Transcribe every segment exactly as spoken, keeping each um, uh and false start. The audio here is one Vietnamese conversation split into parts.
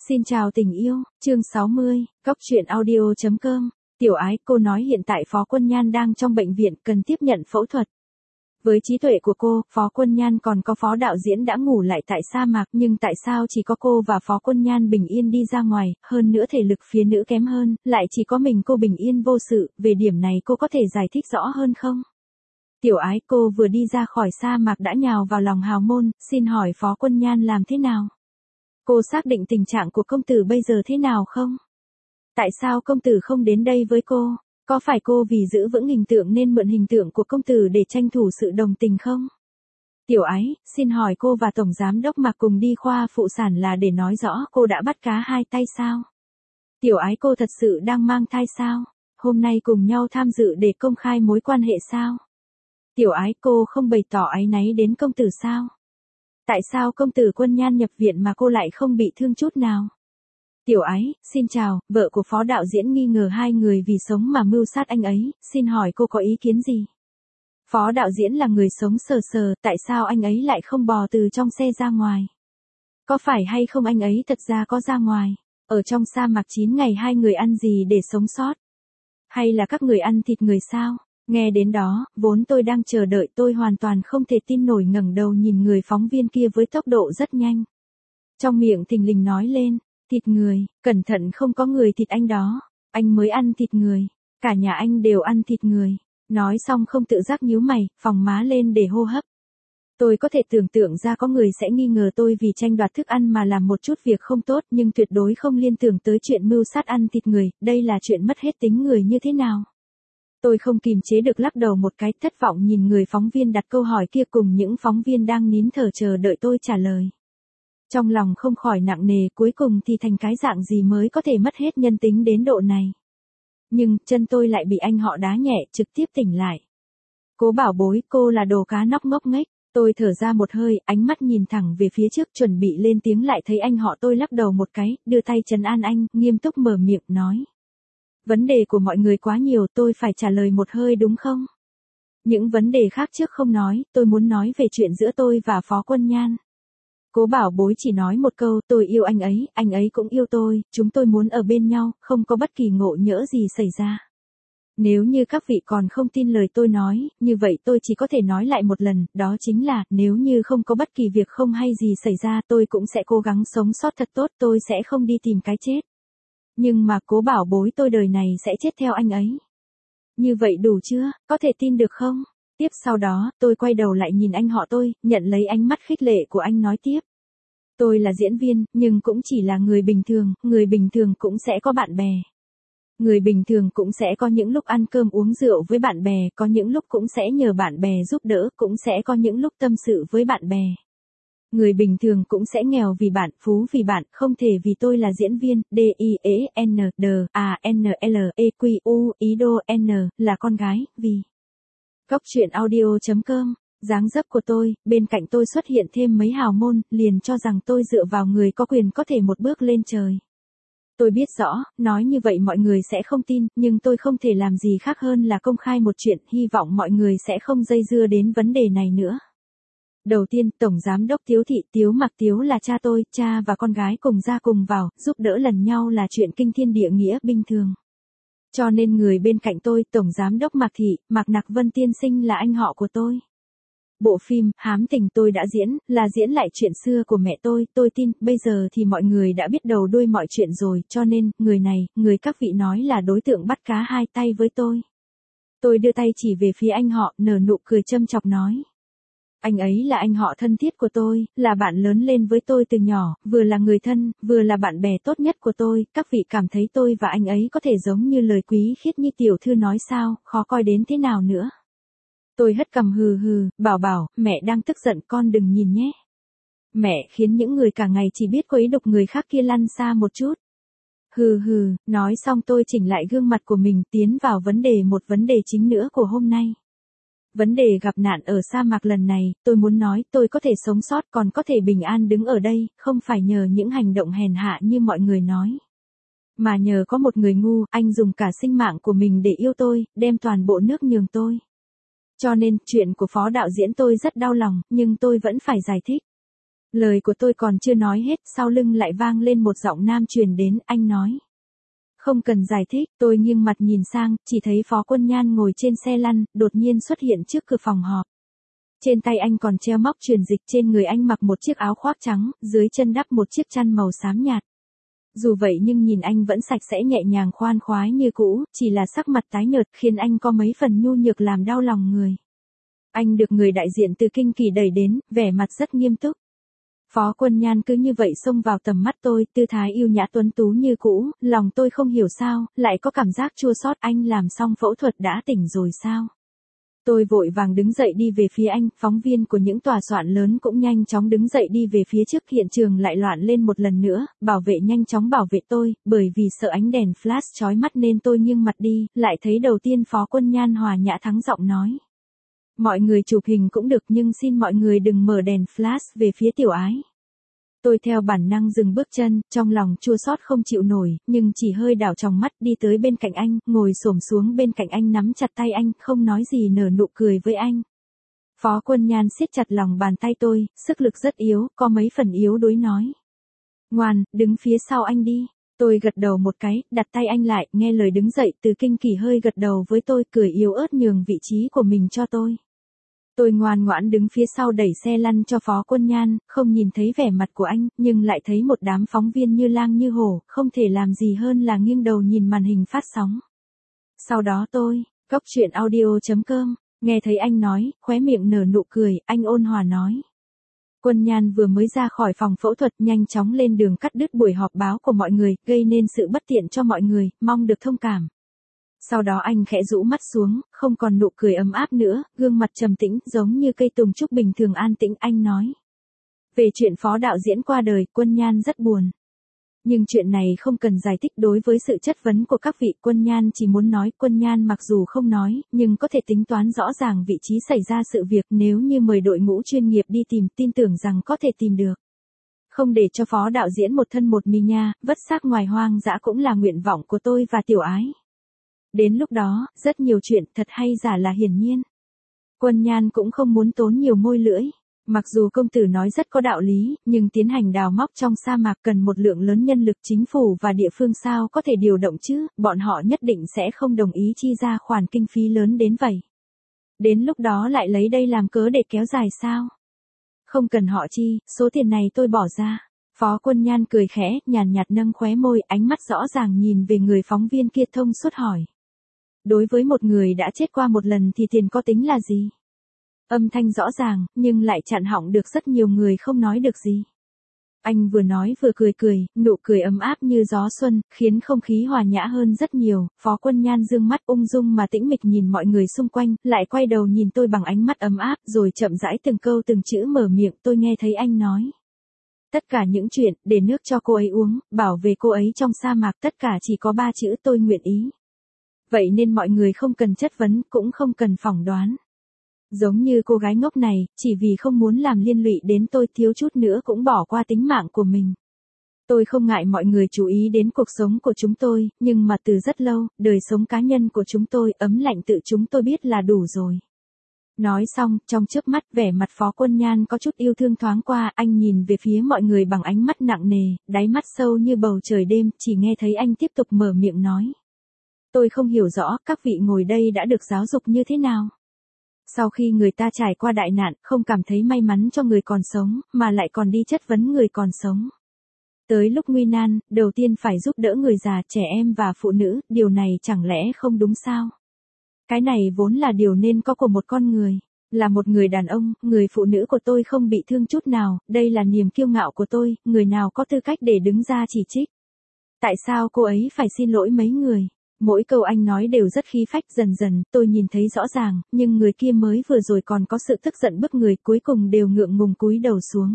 Xin chào tình yêu, chương sáu mươi, góc truyện audio chấm com. Tiểu ái, cô nói hiện tại Phó Quân Nhan đang trong bệnh viện cần tiếp nhận phẫu thuật. Với trí tuệ của cô, Phó Quân Nhan còn có Phó đạo diễn đã ngủ lại tại sa mạc, nhưng tại sao chỉ có cô và Phó Quân Nhan bình yên đi ra ngoài, hơn nữa thể lực phía nữ kém hơn, lại chỉ có mình cô bình yên vô sự, về điểm này cô có thể giải thích rõ hơn không? Tiểu ái, cô vừa đi ra khỏi sa mạc đã nhào vào lòng hào môn, xin hỏi Phó Quân Nhan làm thế nào? Cô xác định tình trạng của công tử bây giờ thế nào không? Tại sao công tử không đến đây với cô? Có phải cô vì giữ vững hình tượng nên mượn hình tượng của công tử để tranh thủ sự đồng tình không? Tiểu ái, xin hỏi cô và Tổng Giám Đốc Mạc cùng đi khoa phụ sản là để nói rõ cô đã bắt cá hai tay sao? Tiểu ái, cô thật sự đang mang thai sao? Hôm nay cùng nhau tham dự để công khai mối quan hệ sao? Tiểu ái, cô không bày tỏ áy náy đến công tử sao? Tại sao công tử Quân Nhan nhập viện mà cô lại không bị thương chút nào? Tiểu ái, xin chào, vợ của Phó đạo diễn nghi ngờ hai người vì sống mà mưu sát anh ấy, xin hỏi cô có ý kiến gì? Phó đạo diễn là người sống sờ sờ, tại sao anh ấy lại không bò từ trong xe ra ngoài? Có phải hay không anh ấy thật ra có ra ngoài? Ở trong sa mạc chín ngày hai người ăn gì để sống sót? Hay là các người ăn thịt người sao? Nghe đến đó, vốn tôi đang chờ đợi tôi hoàn toàn không thể tin nổi ngẩng đầu nhìn người phóng viên kia với tốc độ rất nhanh. Trong miệng thình lình nói lên, thịt người, cẩn thận không có người thịt anh đó, anh mới ăn thịt người, cả nhà anh đều ăn thịt người. Nói xong không tự giác nhíu mày, phồng má lên để hô hấp. Tôi có thể tưởng tượng ra có người sẽ nghi ngờ tôi vì tranh đoạt thức ăn mà làm một chút việc không tốt nhưng tuyệt đối không liên tưởng tới chuyện mưu sát ăn thịt người, đây là chuyện mất hết tính người như thế nào. Tôi không kìm chế được lắc đầu một cái, thất vọng nhìn người phóng viên đặt câu hỏi kia cùng những phóng viên đang nín thở chờ đợi tôi trả lời. Trong lòng không khỏi nặng nề, cuối cùng thì thành cái dạng gì mới có thể mất hết nhân tính đến độ này. Nhưng, chân tôi lại bị anh họ đá nhẹ, trực tiếp tỉnh lại. Cố bảo bối, cô là đồ cá nóc ngốc nghếch. Tôi thở ra một hơi, ánh mắt nhìn thẳng về phía trước chuẩn bị lên tiếng lại thấy anh họ tôi lắc đầu một cái, đưa tay trấn an anh, nghiêm túc mở miệng nói. Vấn đề của mọi người quá nhiều, tôi phải trả lời một hơi đúng không? Những vấn đề khác trước không nói, tôi muốn nói về chuyện giữa tôi và Phó Quân Nhan. Cố bảo bối chỉ nói một câu, tôi yêu anh ấy, anh ấy cũng yêu tôi, chúng tôi muốn ở bên nhau, không có bất kỳ ngộ nhỡ gì xảy ra. Nếu như các vị còn không tin lời tôi nói, như vậy tôi chỉ có thể nói lại một lần, đó chính là, nếu như không có bất kỳ việc không hay gì xảy ra tôi cũng sẽ cố gắng sống sót thật tốt, tôi sẽ không đi tìm cái chết. Nhưng mà cố bảo bối tôi đời này sẽ chết theo anh ấy. Như vậy đủ chưa, có thể tin được không? Tiếp sau đó, tôi quay đầu lại nhìn anh họ tôi, nhận lấy ánh mắt khích lệ của anh nói tiếp. Tôi là diễn viên, nhưng cũng chỉ là người bình thường, người bình thường cũng sẽ có bạn bè. Người bình thường cũng sẽ có những lúc ăn cơm uống rượu với bạn bè, có những lúc cũng sẽ nhờ bạn bè giúp đỡ, cũng sẽ có những lúc tâm sự với bạn bè. Người bình thường cũng sẽ nghèo vì bạn, phú vì bạn, không thể vì tôi là diễn viên, D I E N D A N L E Q U ý đô N, là con gái, vì. Góc truyện audio chấm com, dáng dấp của tôi, bên cạnh tôi xuất hiện thêm mấy hào môn, liền cho rằng tôi dựa vào người có quyền có thể một bước lên trời. Tôi biết rõ, nói như vậy mọi người sẽ không tin, nhưng tôi không thể làm gì khác hơn là công khai một chuyện, hy vọng mọi người sẽ không dây dưa đến vấn đề này nữa. Đầu tiên, Tổng Giám Đốc Tiếu Thị Tiếu Mạc Tiếu là cha tôi, cha và con gái cùng ra cùng vào, giúp đỡ lần nhau là chuyện kinh thiên địa nghĩa bình thường. Cho nên người bên cạnh tôi, Tổng Giám Đốc Mạc Thị, Mạc Nặc Vân tiên sinh là anh họ của tôi. Bộ phim, Hám Tình tôi đã diễn, là diễn lại chuyện xưa của mẹ tôi, tôi tin, bây giờ thì mọi người đã biết đầu đuôi mọi chuyện rồi, cho nên, người này, người các vị nói là đối tượng bắt cá hai tay với tôi. Tôi đưa tay chỉ về phía anh họ, nở nụ cười châm chọc nói. Anh ấy là anh họ thân thiết của tôi, là bạn lớn lên với tôi từ nhỏ, vừa là người thân, vừa là bạn bè tốt nhất của tôi, các vị cảm thấy tôi và anh ấy có thể giống như lời quý khiết như tiểu thư nói sao, khó coi đến thế nào nữa. Tôi hất cằm hừ hừ, bảo bảo, mẹ đang tức giận con đừng nhìn nhé. Mẹ khiến những người cả ngày chỉ biết quấy đục người khác kia lăn xa một chút. Hừ hừ, nói xong tôi chỉnh lại gương mặt của mình tiến vào vấn đề một vấn đề chính nữa của hôm nay. Vấn đề gặp nạn ở sa mạc lần này, tôi muốn nói tôi có thể sống sót còn có thể bình an đứng ở đây, không phải nhờ những hành động hèn hạ như mọi người nói. Mà nhờ có một người ngu, anh dùng cả sinh mạng của mình để yêu tôi, đem toàn bộ nước nhường tôi. Cho nên, chuyện của Phó đạo diễn tôi rất đau lòng, nhưng tôi vẫn phải giải thích. Lời của tôi còn chưa nói hết, sau lưng lại vang lên một giọng nam truyền đến, anh nói. Không cần giải thích, tôi nghiêng mặt nhìn sang, chỉ thấy Phó Quân Nhan ngồi trên xe lăn, đột nhiên xuất hiện trước cửa phòng họp. Trên tay anh còn treo móc truyền dịch, trên người anh mặc một chiếc áo khoác trắng, dưới chân đắp một chiếc chăn màu xám nhạt. Dù vậy nhưng nhìn anh vẫn sạch sẽ nhẹ nhàng khoan khoái như cũ, chỉ là sắc mặt tái nhợt khiến anh có mấy phần nhu nhược làm đau lòng người. Anh được người đại diện từ Kinh Kỳ đẩy đến, vẻ mặt rất nghiêm túc. Phó Quân Nhan cứ như vậy xông vào tầm mắt tôi, tư thái yêu nhã tuấn tú như cũ, lòng tôi không hiểu sao, lại có cảm giác chua xót. Anh làm xong phẫu thuật đã tỉnh rồi sao? Tôi vội vàng đứng dậy đi về phía anh, phóng viên của những tòa soạn lớn cũng nhanh chóng đứng dậy đi về phía trước, hiện trường lại loạn lên một lần nữa, bảo vệ nhanh chóng bảo vệ tôi, bởi vì sợ ánh đèn flash chói mắt nên tôi nghiêng mặt đi, lại thấy đầu tiên Phó Quân Nhan hòa nhã thắng giọng nói. Mọi người chụp hình cũng được nhưng xin mọi người đừng mở đèn flash về phía Tiểu Ái. Tôi theo bản năng dừng bước chân, trong lòng chua xót không chịu nổi, nhưng chỉ hơi đảo tròng mắt đi tới bên cạnh anh, ngồi xổm xuống bên cạnh anh nắm chặt tay anh, không nói gì nở nụ cười với anh. Phó Quân Nhan siết chặt lòng bàn tay tôi, sức lực rất yếu, có mấy phần yếu đuối nói. Ngoan, đứng phía sau anh đi. Tôi gật đầu một cái, đặt tay anh lại, nghe lời đứng dậy, Từ Kinh Kỳ hơi gật đầu với tôi, cười yếu ớt nhường vị trí của mình cho tôi. Tôi ngoan ngoãn đứng phía sau đẩy xe lăn cho Phó Quân Nhan, không nhìn thấy vẻ mặt của anh, nhưng lại thấy một đám phóng viên như lang như hổ, không thể làm gì hơn là nghiêng đầu nhìn màn hình phát sóng. Sau đó tôi, Cốc Truyện Audio chấm com, nghe thấy anh nói, khóe miệng nở nụ cười, anh ôn hòa nói. Quân Nhan vừa mới ra khỏi phòng phẫu thuật, nhanh chóng lên đường cắt đứt buổi họp báo của mọi người, gây nên sự bất tiện cho mọi người, mong được thông cảm. Sau đó anh khẽ rũ mắt xuống, không còn nụ cười ấm áp nữa, gương mặt trầm tĩnh, giống như cây tùng trúc bình thường an tĩnh, anh nói. Về chuyện Phó đạo diễn qua đời, Quân Nhan rất buồn. Nhưng chuyện này không cần giải thích. Đối với sự chất vấn của các vị, Quân Nhan chỉ muốn nói, Quân Nhan mặc dù không nói, nhưng có thể tính toán rõ ràng vị trí xảy ra sự việc, nếu như mời đội ngũ chuyên nghiệp đi tìm, tin tưởng rằng có thể tìm được. Không để cho Phó đạo diễn một thân một mình nha, vất xác ngoài hoang dã cũng là nguyện vọng của tôi và Tiểu Ái. Đến lúc đó, rất nhiều chuyện thật hay giả là hiển nhiên. Quân Nhan cũng không muốn tốn nhiều môi lưỡi. Mặc dù công tử nói rất có đạo lý, nhưng tiến hành đào móc trong sa mạc cần một lượng lớn nhân lực, chính phủ và địa phương sao có thể điều động chứ, bọn họ nhất định sẽ không đồng ý chi ra khoản kinh phí lớn đến vậy. Đến lúc đó lại lấy đây làm cớ để kéo dài sao? Không cần họ chi, số tiền này tôi bỏ ra. Phó Quân Nhan cười khẽ, nhàn nhạt nâng khóe môi, ánh mắt rõ ràng nhìn về người phóng viên kia thông suốt hỏi. Đối với một người đã chết qua một lần thì tiền có tính là gì? Âm thanh rõ ràng, nhưng lại chặn họng được rất nhiều người không nói được gì. Anh vừa nói vừa cười cười, nụ cười ấm áp như gió xuân, khiến không khí hòa nhã hơn rất nhiều. Phó Quân Nhan dương mắt ung dung mà tĩnh mịch nhìn mọi người xung quanh, lại quay đầu nhìn tôi bằng ánh mắt ấm áp, rồi chậm rãi từng câu từng chữ mở miệng. Tôi nghe thấy anh nói. Tất cả những chuyện, để nước cho cô ấy uống, bảo vệ cô ấy trong sa mạc, tất cả chỉ có ba chữ tôi nguyện ý. Vậy nên mọi người không cần chất vấn, cũng không cần phỏng đoán. Giống như cô gái ngốc này, chỉ vì không muốn làm liên lụy đến tôi, thiếu chút nữa cũng bỏ qua tính mạng của mình. Tôi không ngại mọi người chú ý đến cuộc sống của chúng tôi, nhưng mà từ rất lâu, đời sống cá nhân của chúng tôi, ấm lạnh tự chúng tôi biết là đủ rồi. Nói xong, trong chớp mắt, vẻ mặt Phó Quân Nhan có chút yêu thương thoáng qua, anh nhìn về phía mọi người bằng ánh mắt nặng nề, đáy mắt sâu như bầu trời đêm, chỉ nghe thấy anh tiếp tục mở miệng nói. Tôi không hiểu rõ, các vị ngồi đây đã được giáo dục như thế nào? Sau khi người ta trải qua đại nạn, không cảm thấy may mắn cho người còn sống, mà lại còn đi chất vấn người còn sống. Tới lúc nguy nan, đầu tiên phải giúp đỡ người già, trẻ em và phụ nữ, điều này chẳng lẽ không đúng sao? Cái này vốn là điều nên có của một con người. Là một người đàn ông, người phụ nữ của tôi không bị thương chút nào, đây là niềm kiêu ngạo của tôi, người nào có tư cách để đứng ra chỉ trích? Tại sao cô ấy phải xin lỗi mấy người? Mỗi câu anh nói đều rất khí phách, dần dần, tôi nhìn thấy rõ ràng, nhưng người kia mới vừa rồi còn có sự tức giận bức người, cuối cùng đều ngượng ngùng cúi đầu xuống.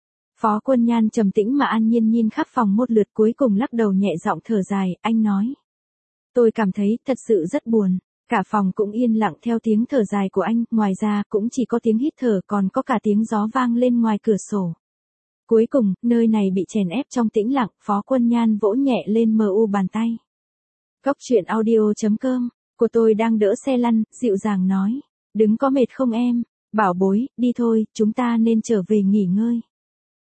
Phó Quân Nhan trầm tĩnh mà an nhiên nhìn khắp phòng một lượt, cuối cùng lắc đầu nhẹ giọng thở dài, anh nói. Tôi cảm thấy thật sự rất buồn. Cả phòng cũng yên lặng theo tiếng thở dài của anh, ngoài ra cũng chỉ có tiếng hít thở, còn có cả tiếng gió vang lên ngoài cửa sổ. Cuối cùng, nơi này bị chèn ép trong tĩnh lặng, Phó Quân Nhan vỗ nhẹ lên mờ u bàn tay. Cốc Truyện Audio chấm com, của tôi đang đỡ xe lăn, dịu dàng nói. Đứng có mệt không em? Bảo bối, đi thôi, chúng ta nên trở về nghỉ ngơi.